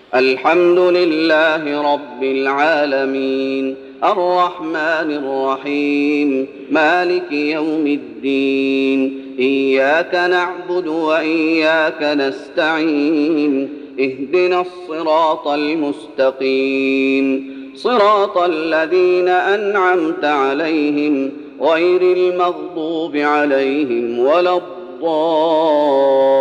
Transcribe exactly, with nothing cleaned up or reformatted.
الحمد لله رب العالمين الرحمن الرحيم مالك يوم الدين إياك نعبد وإياك نستعين اهدنا الصراط المستقيم صراط الذين أنعمت عليهم غير المغضوب عليهم ولا الضالين